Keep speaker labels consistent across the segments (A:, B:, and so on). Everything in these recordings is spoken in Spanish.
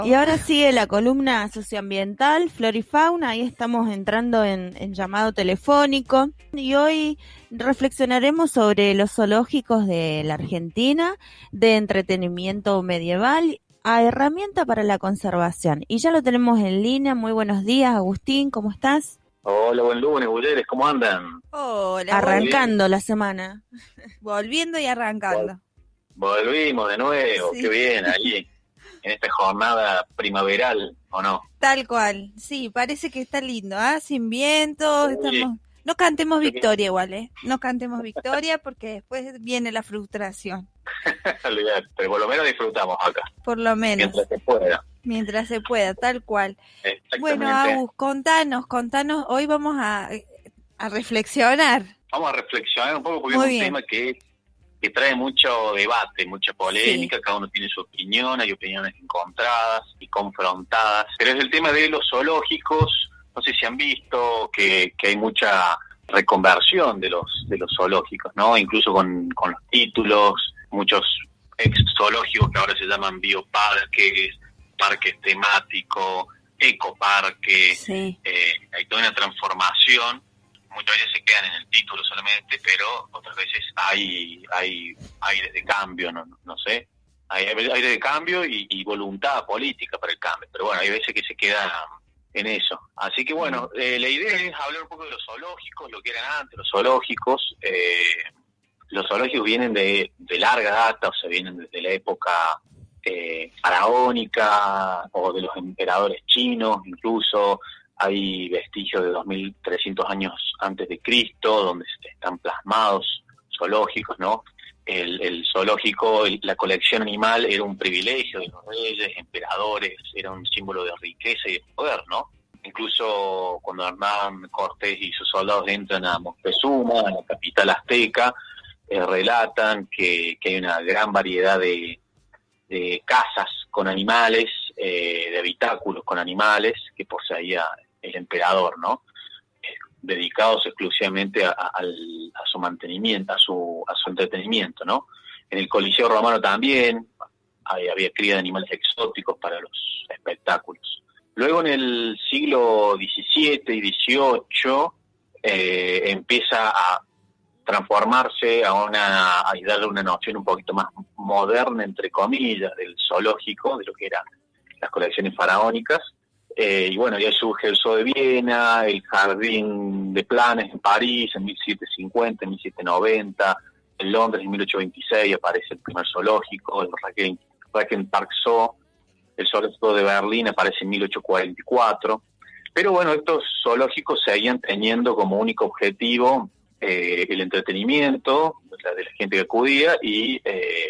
A: Y ahora sigue la columna socioambiental, flora y fauna, ahí estamos entrando en llamado telefónico y hoy reflexionaremos sobre los zoológicos de la Argentina, de entretenimiento medieval a herramienta para la conservación. Y ya lo tenemos en línea. Muy buenos días, Agustín, ¿cómo estás?
B: Hola, buen lunes, Bulleres, ¿cómo andan?
C: Hola,
A: Arrancando la semana.
C: volviendo y arrancando.
B: Volvimos de nuevo,
C: Sí.
B: qué bien, ahí, en esta jornada primaveral, ¿o no?
C: Tal cual, sí, parece que está lindo, ¿ah? Sin vientos,
B: Sí.
C: estamos... No cantemos
B: Sí.
C: victoria igual, ¿eh? No cantemos victoria porque después viene la frustración,
B: Olvidate, pero por lo menos disfrutamos acá,
C: por lo menos,
B: mientras se pueda.
C: mientras se pueda, tal cual. Bueno,
B: Exactamente.
C: Agus, contanos, hoy vamos a reflexionar.
B: Vamos a reflexionar un poco porque
C: Muy
B: es un
C: bien.
B: tema que trae mucho debate, mucha polémica,
C: Sí.
B: cada uno tiene su opinión, hay opiniones encontradas y confrontadas, pero es el tema de los zoológicos. No sé si han visto que hay mucha reconversión de los zoológicos, ¿no? Incluso con los títulos, muchos ex zoológicos que ahora se llaman bioparques, parques temáticos, ecoparques,
C: Sí.
B: hay toda una transformación. Muchas veces se quedan en el título solamente, pero otras veces hay aires de cambio, no sé. Hay aires de cambio y voluntad política para el cambio, pero bueno, hay veces que se queda en eso. Así que bueno, la idea es hablar un poco de los zoológicos, lo que eran antes los zoológicos. Los zoológicos vienen de larga data, o sea, vienen desde la época faraónica o de los emperadores chinos, incluso. Hay vestigios de 2300 años antes de Cristo, donde están plasmados zoológicos, ¿no? El zoológico, la colección animal era un privilegio de los reyes, emperadores, era un símbolo de riqueza y de poder, ¿no? Incluso cuando Hernán Cortés y sus soldados entran a Moctezuma, a la capital azteca, relatan que hay una gran variedad de casas con animales, de habitáculos con animales que poseía el emperador, ¿no? Dedicados exclusivamente a su mantenimiento, a su entretenimiento, ¿no? En el Coliseo Romano también había cría de animales exóticos para los espectáculos. Luego en el siglo XVII y XVIII empieza a transformarse y darle una noción un poquito más moderna, entre comillas, del zoológico, de lo que eran las colecciones faraónicas. Y bueno, ya surge el Zoo de Viena, el Jardín de Planes en París en 1750, 1790, en Londres en 1826 aparece el primer zoológico, el Park Zoo, el zoológico de Berlín aparece en 1844. Pero bueno, estos zoológicos seguían teniendo como único objetivo el entretenimiento de la gente que acudía, y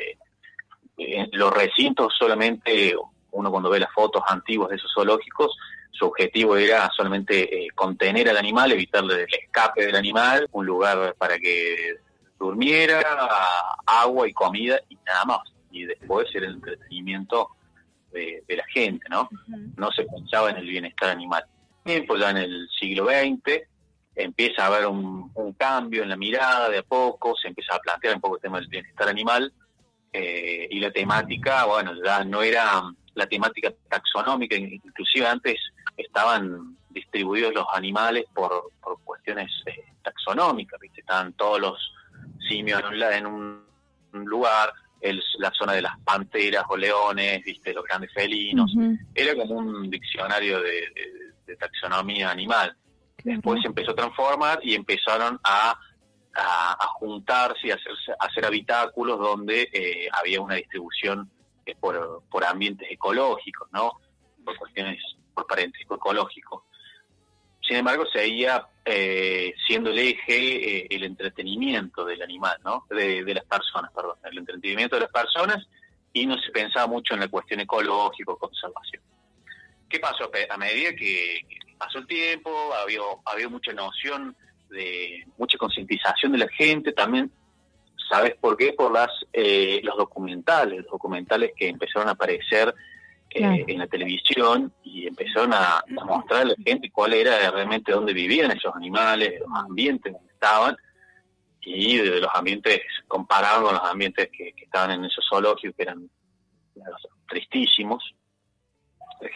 B: en los recintos solamente, uno cuando ve las fotos antiguas de esos zoológicos, su objetivo era solamente contener al animal, evitarle el escape del animal, un lugar para que durmiera, agua y comida y nada más. Y después era el entretenimiento de la gente, ¿no?
C: Uh-huh.
B: No se pensaba en el bienestar animal. Pues ya en el siglo XX empieza a haber un cambio en la mirada, de a poco se empieza a plantear un poco el tema del bienestar animal, y la temática, bueno, ya no era la temática taxonómica, inclusive antes estaban distribuidos los animales por cuestiones taxonómicas, ¿viste? Estaban todos los simios en un lugar, la zona de las panteras o leones, ¿viste? Los grandes felinos.
A: Uh-huh.
B: Era como un diccionario de taxonomía animal. Después se empezó a transformar y empezaron a juntarse y a hacer habitáculos donde había una distribución por ambientes ecológicos, ¿no? Por parentesco ecológico. Sin embargo, seguía siendo el eje el entretenimiento del animal, ¿no? De las personas, perdón, el entretenimiento de las personas, y no se pensaba mucho en la cuestión ecológica o conservación. ¿Qué pasó? A medida que pasó el tiempo, había mucha noción, mucha concientización de la gente. También, ¿sabes por qué? Por los documentales que empezaron a aparecer en la televisión, y empezaron a mostrar a la gente cuál era realmente dónde vivían esos animales, los ambientes donde estaban, y de los ambientes comparados con los ambientes que estaban en esos zoológicos, que eran tristísimos.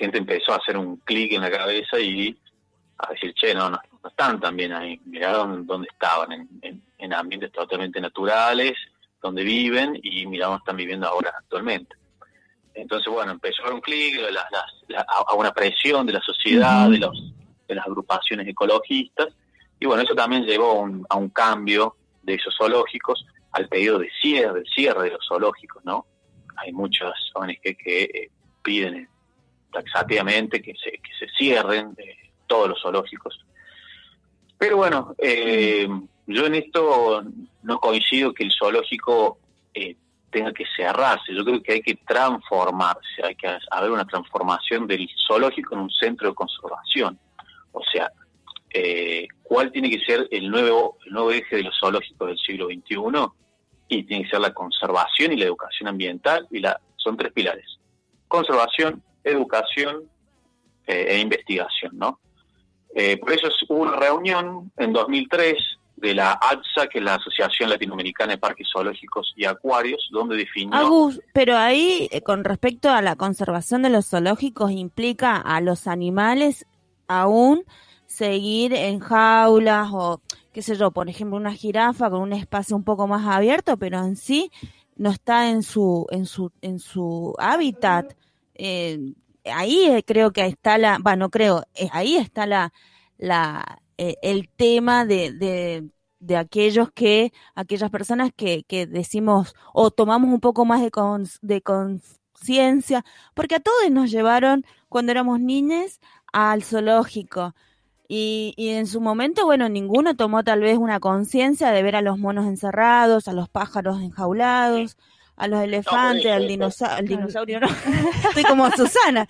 B: gente empezó a hacer un clic en la cabeza y a decir, che, no están tan bien ahí, mirá dónde estaban, en ambientes totalmente naturales, donde viven, y mirá dónde están viviendo ahora actualmente. Entonces, bueno, empezó a haber un clic, a una presión de la sociedad, de las agrupaciones ecologistas, y bueno, eso también llevó a un cambio de esos zoológicos, al pedido del cierre de los zoológicos, ¿no? Hay muchas ONG que piden taxativamente que se cierren todos los zoológicos. Pero bueno, yo en esto no coincido que el zoológico tenga que cerrarse. Yo creo que hay que transformarse, hay que haber una transformación del zoológico en un centro de conservación. O sea, ¿cuál tiene que ser el nuevo eje de los zoológicos del siglo XXI? Y tiene que ser la conservación y la educación ambiental, son 3 pilares: conservación, educación e investigación, ¿no? Por eso hubo una reunión en 2003 de la ALPSA, que es la Asociación Latinoamericana de Parques Zoológicos y Acuarios, donde definió...
A: Agus, pero ahí, con respecto a la conservación de los zoológicos, implica a los animales aún seguir en jaulas o, qué sé yo, por ejemplo, una jirafa con un espacio un poco más abierto, pero en sí no está en su hábitat. Ahí creo que está ahí está el tema de aquellas personas que decimos o tomamos un poco más de conciencia, porque a todos nos llevaron cuando éramos niños al zoológico y en su momento, bueno, ninguno tomó tal vez una conciencia de ver a los monos encerrados, a los pájaros enjaulados, a los elefantes, al dinosaurio, no, estoy como Susana,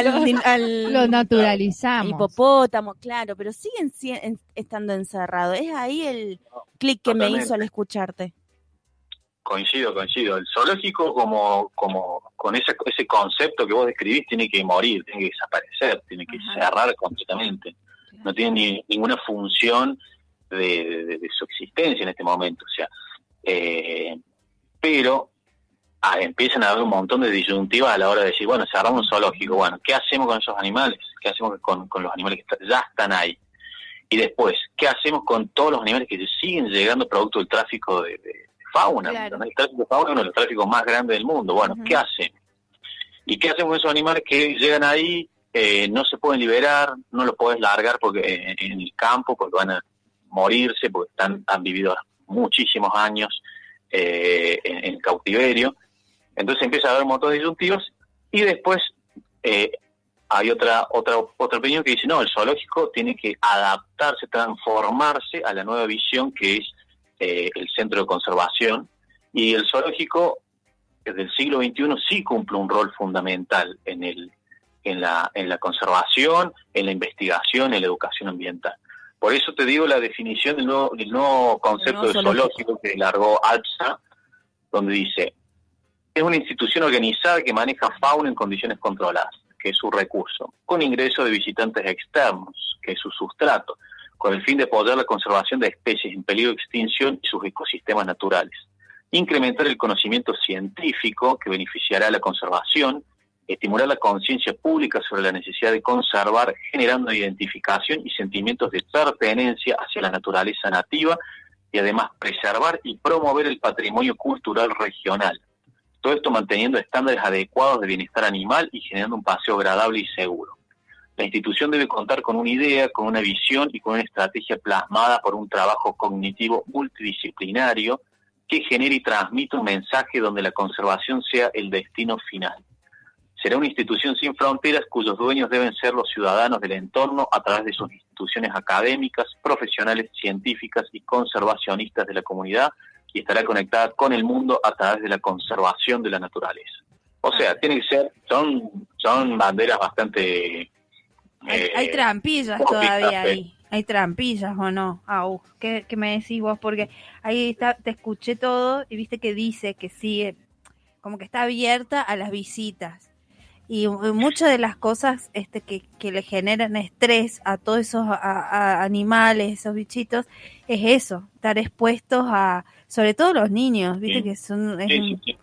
D: lo naturalizamos.
A: Hipopótamo, claro, pero siguen estando encerrados. Es ahí el clic que me hizo al escucharte.
B: Coincido. El zoológico como con ese concepto que vos describís tiene que morir, tiene que desaparecer, tiene que cerrar completamente. No tiene ninguna función de su existencia en este momento. O sea, pero empiezan a haber un montón de disyuntivas a la hora de decir, bueno, cerramos un zoológico, bueno, ¿qué hacemos con esos animales? ¿Qué hacemos con los animales que ya están ahí? Y después, ¿qué hacemos con todos los animales que siguen llegando producto del tráfico de fauna? Claro. El tráfico de fauna es uno de los tráficos más grandes del mundo. Bueno, ¿qué hacemos? ¿Y qué hacemos con esos animales que llegan ahí? No se pueden liberar, no los podés largar porque en el campo, porque van a morirse, porque han vivido muchísimos años en cautiverio. Entonces empieza a haber un montón de disyuntivos, y después hay otra opinión que dice, no, el zoológico tiene que adaptarse, transformarse a la nueva visión que es el centro de conservación, y el zoológico desde el siglo XXI sí cumple un rol fundamental en la conservación, en la investigación, en la educación ambiental. Por eso te digo la definición del nuevo concepto de zoológico que largó ALPSA, donde dice: es una institución organizada que maneja fauna en condiciones controladas, que es su recurso, con ingreso de visitantes externos, que es su sustrato, con el fin de apoyar la conservación de especies en peligro de extinción y sus ecosistemas naturales. Incrementar el conocimiento científico que beneficiará a la conservación, estimular la conciencia pública sobre la necesidad de conservar, generando identificación y sentimientos de pertenencia hacia la naturaleza nativa, y además preservar y promover el patrimonio cultural regional. Todo esto manteniendo estándares adecuados de bienestar animal y generando un paseo agradable y seguro. La institución debe contar con una idea, con una visión y con una estrategia plasmada por un trabajo cognitivo multidisciplinario que genere y transmita un mensaje donde la conservación sea el destino final. Será una institución sin fronteras cuyos dueños deben ser los ciudadanos del entorno a través de sus instituciones académicas, profesionales, científicas y conservacionistas de la comunidad, y estará conectada con el mundo a través de la conservación de la naturaleza. O sea, tiene que ser, son banderas bastante...
C: hay trampillas todavía ahí. Hay trampillas, ¿o no? ¿Qué me decís vos? Porque ahí te escuché todo y viste que dice que sigue, como que está abierta a las visitas. Y muchas de las cosas que le generan estrés a todos esos a animales, esos bichitos, es eso, estar expuestos a, sobre todo los niños, viste, que son...
B: Sí.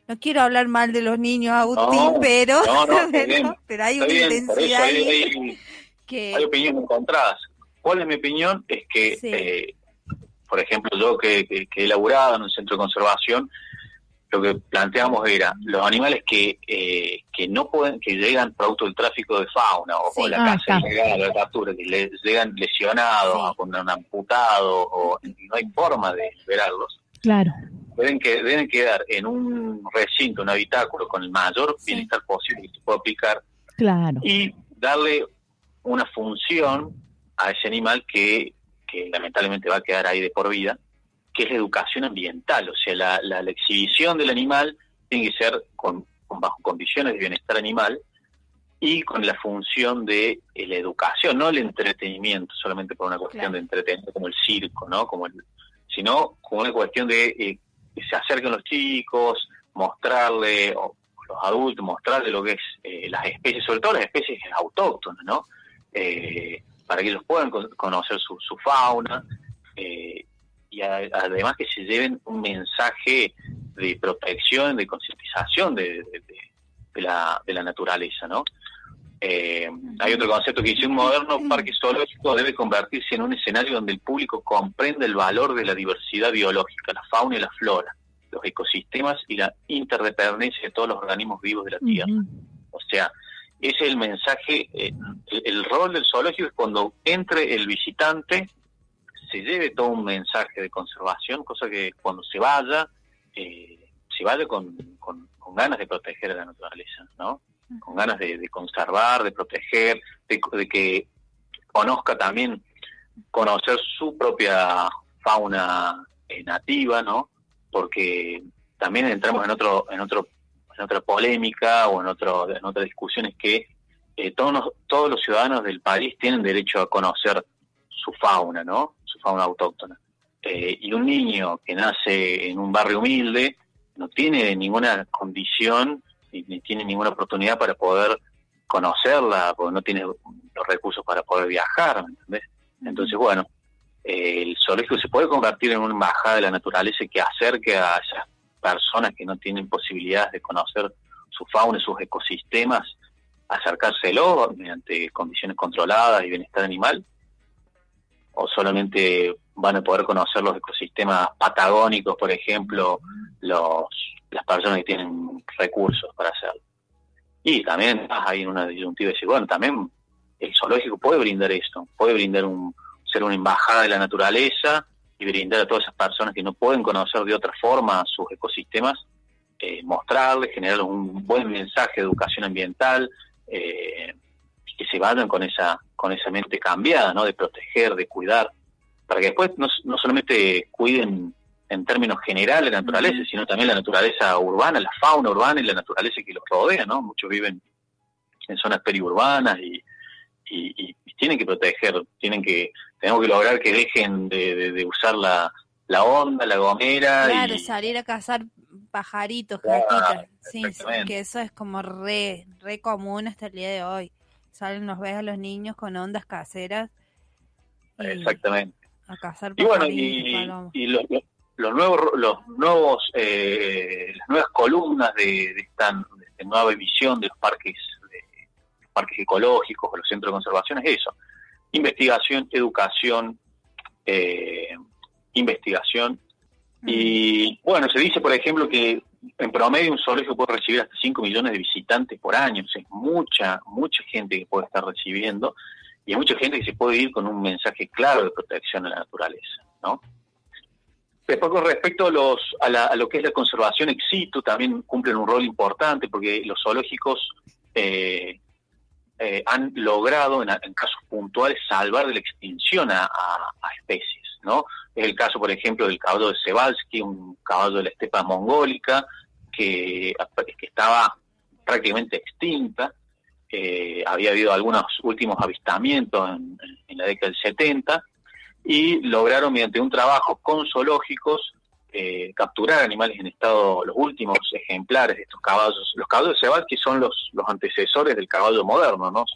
C: No quiero hablar mal de los niños, Agustín, pero hay una intensidad ahí que...
B: Hay opiniones encontradas. ¿Cuál es mi opinión? Es que, por ejemplo, yo que he laburado en un centro de conservación, lo que planteamos era los animales que no pueden, que llegan producto del tráfico de fauna o la caza ilegal, la captura, que llegan lesionados, con un amputado, o no hay forma de liberarlos.
D: Claro.
B: Deben quedar en un recinto, un habitáculo con el mayor bienestar posible que se pueda aplicar.
D: Claro.
B: Y darle una función a ese animal que lamentablemente va a quedar ahí de por vida, que es la educación ambiental. O sea, la exhibición del animal tiene que ser bajo condiciones de bienestar animal y con la función de la educación, no el entretenimiento, solamente por una cuestión de entretenimiento como el circo, ¿no? Sino como una cuestión de que se acerquen los chicos, mostrarle, o los adultos, mostrarle lo que es las especies, sobre todo las especies autóctonas, ¿no? Para que ellos puedan conocer su fauna, y además que se lleven un mensaje de protección, de concientización de la naturaleza, ¿no? Hay otro concepto que dice: un moderno parque zoológico debe convertirse en un escenario donde el público comprenda el valor de la diversidad biológica, la fauna y la flora, los ecosistemas y la interdependencia de todos los organismos vivos de la Tierra. O sea, ese es el mensaje. El rol del zoológico es cuando entre el visitante se lleve todo un mensaje de conservación, cosa que cuando se vaya con ganas de proteger a la naturaleza, ¿no? Con ganas de conservar, de proteger, de que conozca también, conocer su propia fauna nativa, ¿no? Porque también entramos en otra polémica o en otra discusión, es que todos los ciudadanos del país tienen derecho a conocer su fauna, ¿no? Su fauna autóctona. Y un niño que nace en un barrio humilde no tiene ninguna condición ni tiene ninguna oportunidad para poder conocerla, porque no tiene los recursos para poder viajar, ¿me entendés? Entonces, bueno, el zoológico se puede convertir en una embajada de la naturaleza que acerque a esas personas que no tienen posibilidades de conocer su fauna y sus ecosistemas, acercárselo mediante condiciones controladas y bienestar animal, o solamente van a poder conocer los ecosistemas patagónicos, por ejemplo, las personas que tienen recursos para hacerlo. Y también hay una disyuntiva de decir, bueno, también el zoológico puede brindar esto, puede brindar ser una embajada de la naturaleza y brindar a todas esas personas que no pueden conocer de otra forma sus ecosistemas, mostrarles, generar un buen mensaje de educación ambiental, que se vayan con esa mente cambiada, ¿no? De proteger, de cuidar, para que después no solamente cuiden en términos generales la naturaleza, sino también la naturaleza urbana, la fauna urbana y la naturaleza que los rodea, ¿no? Muchos viven en zonas periurbanas y tienen que proteger, tenemos que lograr que dejen de usar la onda, la gomera.
C: Claro, salir a cazar pajaritos, gatitas. Sí, que eso es como re común hasta el día de hoy. Nos ves a los niños con ondas caseras.
B: Exactamente.
C: A cazar
B: y bueno, las nuevas columnas de esta nueva emisión de los parques ecológicos o los centros de conservación es eso: investigación, educación, investigación. Y bueno, se dice, por ejemplo, que en promedio un zoológico puede recibir hasta 5 millones de visitantes por año. O sea, es mucha gente que puede estar recibiendo, y hay mucha gente que se puede ir con un mensaje claro de protección a la naturaleza, ¿no? Después, con respecto a lo que es la conservación ex situ, también cumplen un rol importante, porque los zoológicos han logrado en casos puntuales salvar de la extinción a especies, ¿no? Es el caso, por ejemplo, del caballo de Przewalski, un caballo de la estepa mongólica que estaba prácticamente extinta. Había habido algunos últimos avistamientos en la década del 70, y lograron, mediante un trabajo con zoológicos, capturar animales en estado, los últimos ejemplares de estos caballos. Los caballos de Przewalski son los antecesores del caballo moderno, ¿no?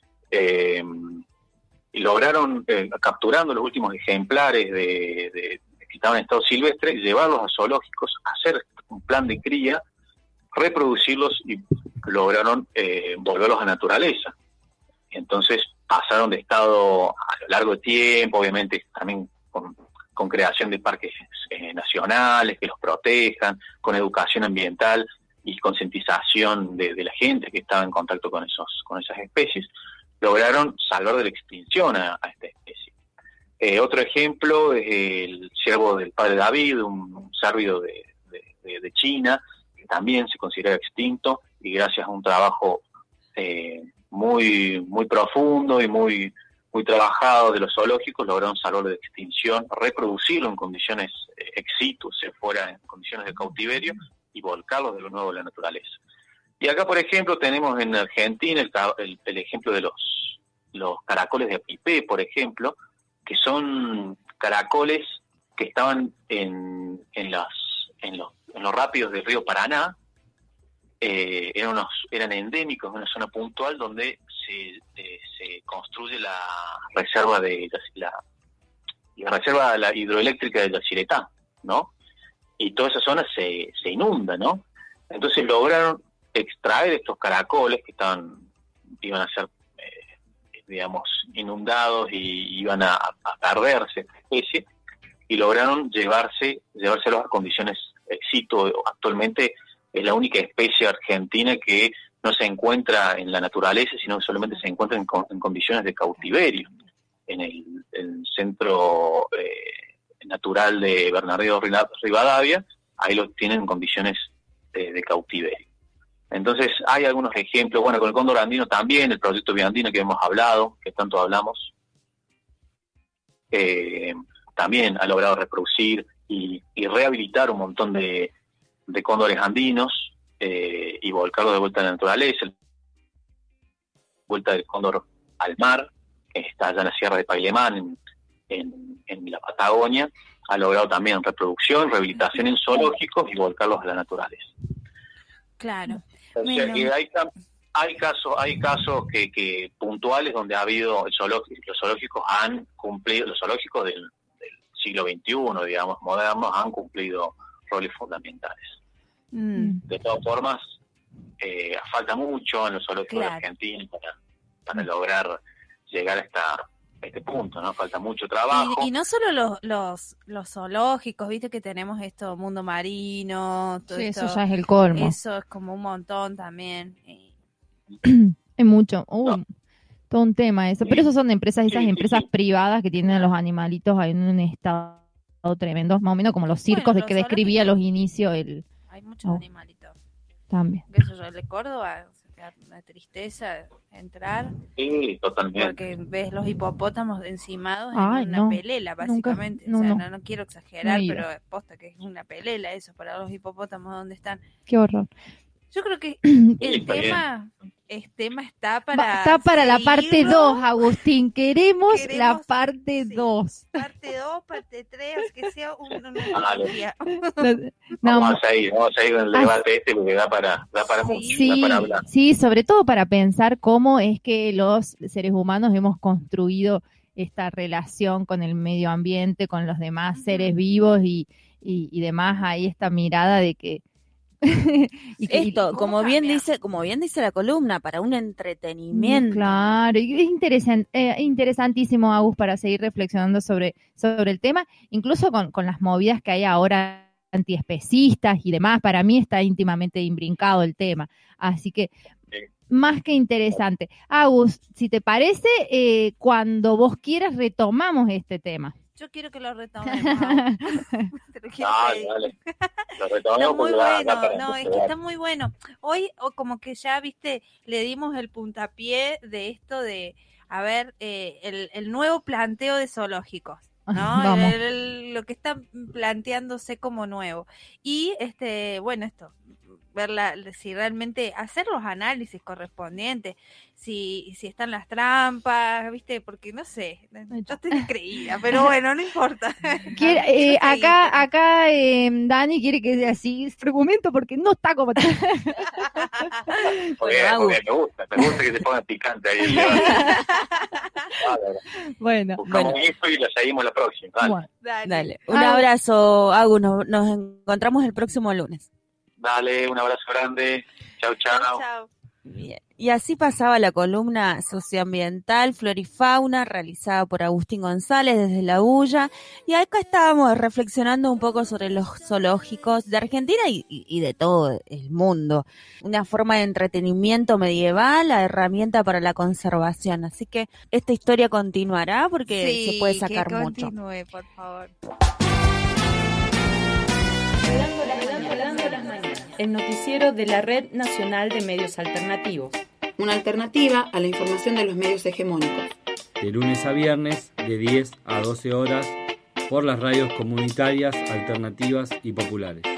B: Y lograron, capturando los últimos ejemplares que estaban en estado silvestre, llevarlos a zoológicos, hacer un plan de cría reproducirlos y lograron volverlos a naturaleza. Entonces pasaron de estado a lo largo de tiempo, obviamente también con creación de parques nacionales que los protejan, con educación ambiental y concientización de la gente que estaba en contacto con esas especies, lograron salvar de la extinción a esta especie. Otro ejemplo es el ciervo del padre David, un cérvido de China, que también se considera extinto, y gracias a un trabajo muy profundo y muy trabajado de los zoológicos, lograron salvarlo de extinción, reproducirlo en condiciones ex situ, se fuera en condiciones de cautiverio, y volcarlo de nuevo a la naturaleza. Y acá, por ejemplo, tenemos en Argentina el ejemplo de los caracoles de Apipé, por ejemplo, que son caracoles que estaban en los rápidos del río Paraná. Eran endémicos de una zona puntual donde se construye la reserva la hidroeléctrica de Yacyretá, ¿no? Y toda esa zona se inunda, ¿no? Entonces lograron extraer estos caracoles que iban a ser, digamos, inundados y iban a perderse esta especie, y lograron llevárselos a condiciones ex situ. Actualmente es la única especie argentina que no se encuentra en la naturaleza, sino que solamente se encuentra en condiciones de cautiverio, en el centro natural de Bernardino Rivadavia. Ahí lo tienen en condiciones de cautiverio. Entonces hay algunos ejemplos, bueno, con el cóndor andino también, el proyecto Biandino que hemos hablado, que tanto hablamos, también ha logrado reproducir y rehabilitar un montón de cóndores andinos, y volcarlos de vuelta a la naturaleza. Vuelta del cóndor al mar, que está allá en la Sierra de Pailemán, en la Patagonia, ha logrado también reproducción, rehabilitación en zoológicos y volcarlos a la naturaleza.
C: Claro.
B: O sea que hay casos que puntuales donde ha habido los zoológicos han cumplido, los zoológicos del siglo XXI, digamos, modernos, han cumplido roles fundamentales. De todas formas, falta mucho en los zoológicos de Argentina para lograr llegar a este punto, ¿no? Falta mucho trabajo.
C: Y no solo los zoológicos, viste que tenemos esto, mundo marino, todo
D: sí,
C: esto,
D: eso ya es el colmo.
C: Eso es como un montón también.
D: Es mucho. Todo un tema eso. Pero esos son esas empresas privadas que tienen a los animalitos en un estado tremendo, más o menos como los circos de que describía a los inicios
C: hay muchos animalitos.
D: También.
C: Eso yo, el de Córdoba, una tristeza entrar.
B: Sí, totalmente.
C: Porque ves los hipopótamos encimados en una pelela, básicamente. No quiero exagerar, pero posta que es una pelela eso para los hipopótamos donde están.
D: Qué horror.
C: Yo creo que el tema está para
D: la parte 2, Agustín. Queremos la parte 2.
C: Parte 2, parte 3, que sea una día.
B: Vamos a ir con el debate porque da para mucho, da para hablar.
D: Sí, sobre todo para pensar cómo es que los seres humanos hemos construido esta relación con el medio ambiente, con los demás seres vivos y demás. Hay esta mirada de que
A: esto, como bien dice la columna, para un entretenimiento.
D: Claro, y es interesantísimo, Agus, para seguir reflexionando sobre el tema, incluso con las movidas que hay ahora antiespecistas y demás. Para mí está íntimamente imbrincado el tema, así que más que interesante. Agus, si te parece, cuando vos quieras retomamos este tema.
C: Yo quiero que lo retomemos.
B: Dale. Lo retomemos
C: porque está muy bueno. Hoy, como que ya, viste, le dimos el puntapié de esto de, a ver, el nuevo planteo de zoológicos, ¿no? Lo que está planteándose como nuevo. Y, esto, verla, si realmente hacer los análisis correspondientes, si están las trampas, ¿viste? Porque no sé, yo te creía, pero bueno, no importa.
D: Acá Dani quiere que sea así, argumento porque no está como
B: porque me gusta que se ponga picante ahí.
D: Bueno,
B: esto y lo seguimos la próxima.
A: Dale. Un abrazo, Agus, nos encontramos el próximo lunes.
B: Dale, un abrazo grande. Chau, chau.
A: Chau. Bien. Y así pasaba la columna socioambiental, flora y fauna, realizada por Agustín González desde La Bulla. Y acá estábamos reflexionando un poco sobre los zoológicos de Argentina y de todo el mundo. Una forma de entretenimiento medieval, la herramienta para la conservación. Así que esta historia continuará porque se puede sacar mucho.
C: Continúe, por favor.
E: El noticiero de la Red Nacional de Medios Alternativos.
F: Una alternativa a la información de los medios hegemónicos.
G: De lunes a viernes, de 10 a 12 horas, por las radios comunitarias, alternativas y populares.